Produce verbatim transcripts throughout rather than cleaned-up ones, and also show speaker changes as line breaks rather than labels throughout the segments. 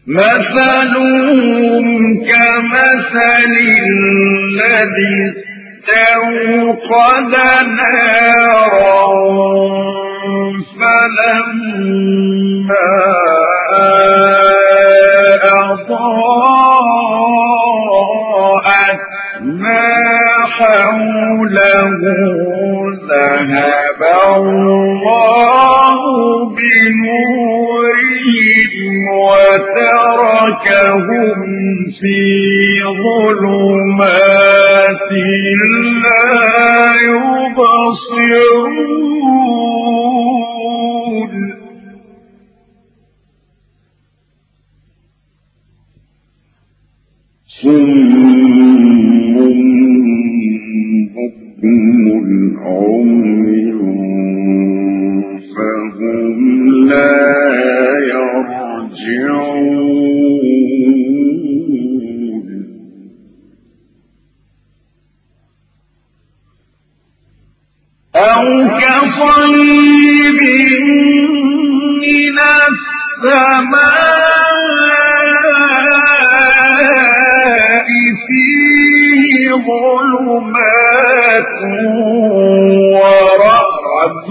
مثلهم كمثل الذي استوقد نارا فلما أضاءت ما حوله ذهب الله بنورهم وتركهم في ظلمات لا يبصرون صم بكم عمي فهم لا يرجعون أو كصيب من السماء فيه ظلمات ورعد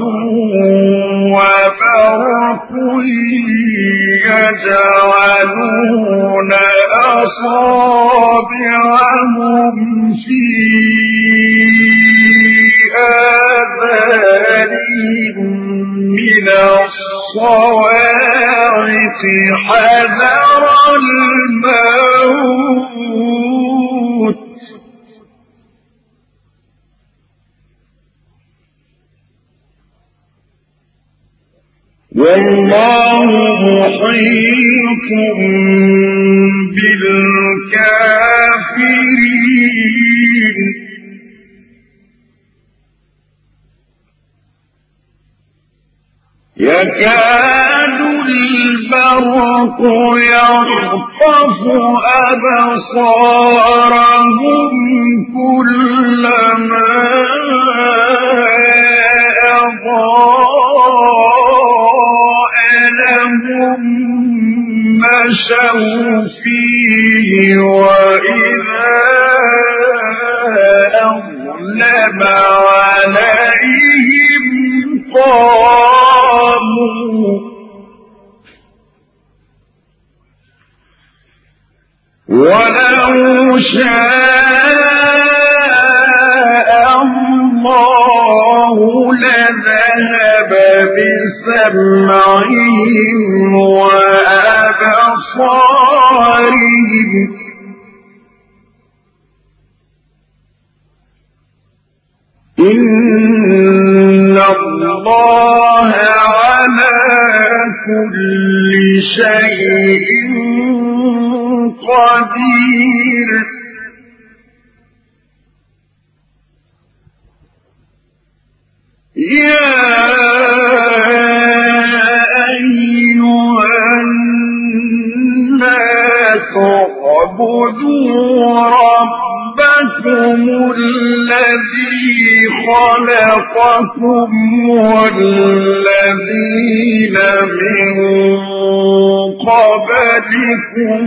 وبرق يجعلون أصابعهم في آذانهم من الصواعق حذر الموت والله محيط بالكافرين يكاد البرق يخطف أبصارهم كلما أضاء لهم مشوا فيه وإذا أظلم عليهم قاموا ولو شاء الله لذهب بسمعهم وأبصارهم إن الله على كل شيء قدير يا أيها الناس اعبدوا ربكم الذي خلقكم والذين من قبلكم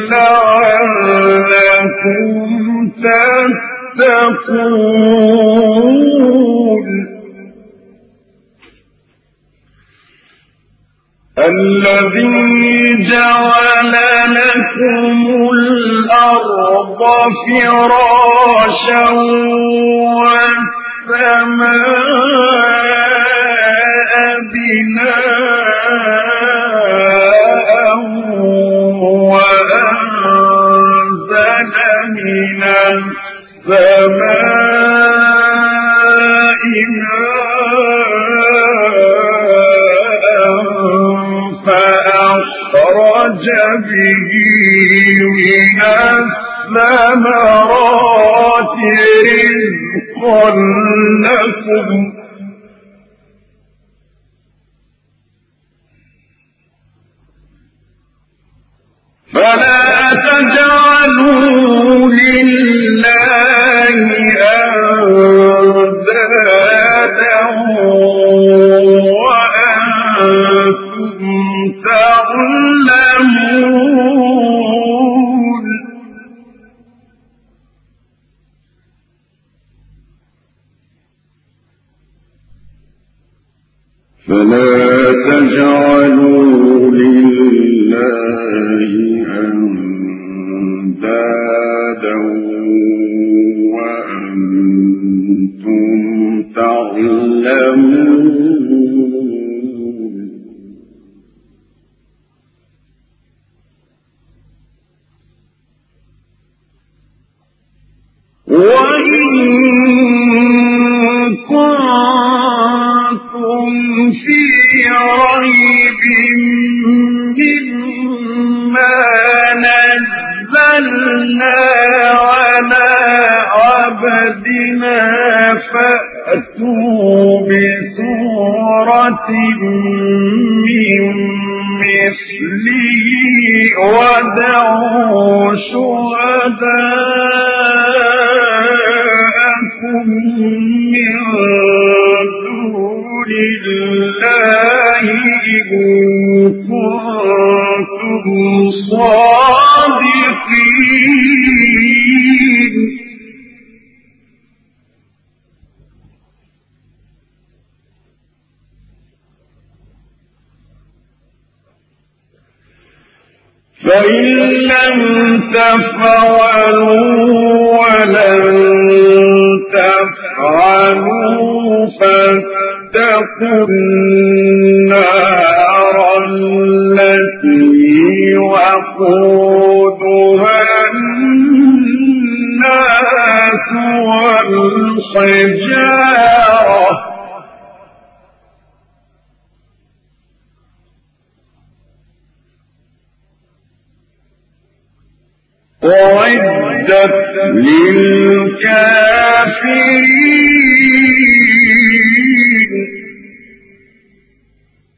لعلكم تتقون الذي جعل لكم الأرض فراشا والسماء بناء وأنزل من السماء فأخرج به من الثمرات رزقا لكم فلا تجعلوا لله أندادا وأنتم تعلمون أندادا وأنتم تعلمون وإن كنتم في ريب مما نزلنا على عبدنا فأتوا بسورة من مثله ودعوا شهداءكم من دون الله إن كنتم صادقين فإن لم تفعلوا ولن تفعلوا فاتقوا النار التي وقودها الناس والحجارة أعدت للكافرين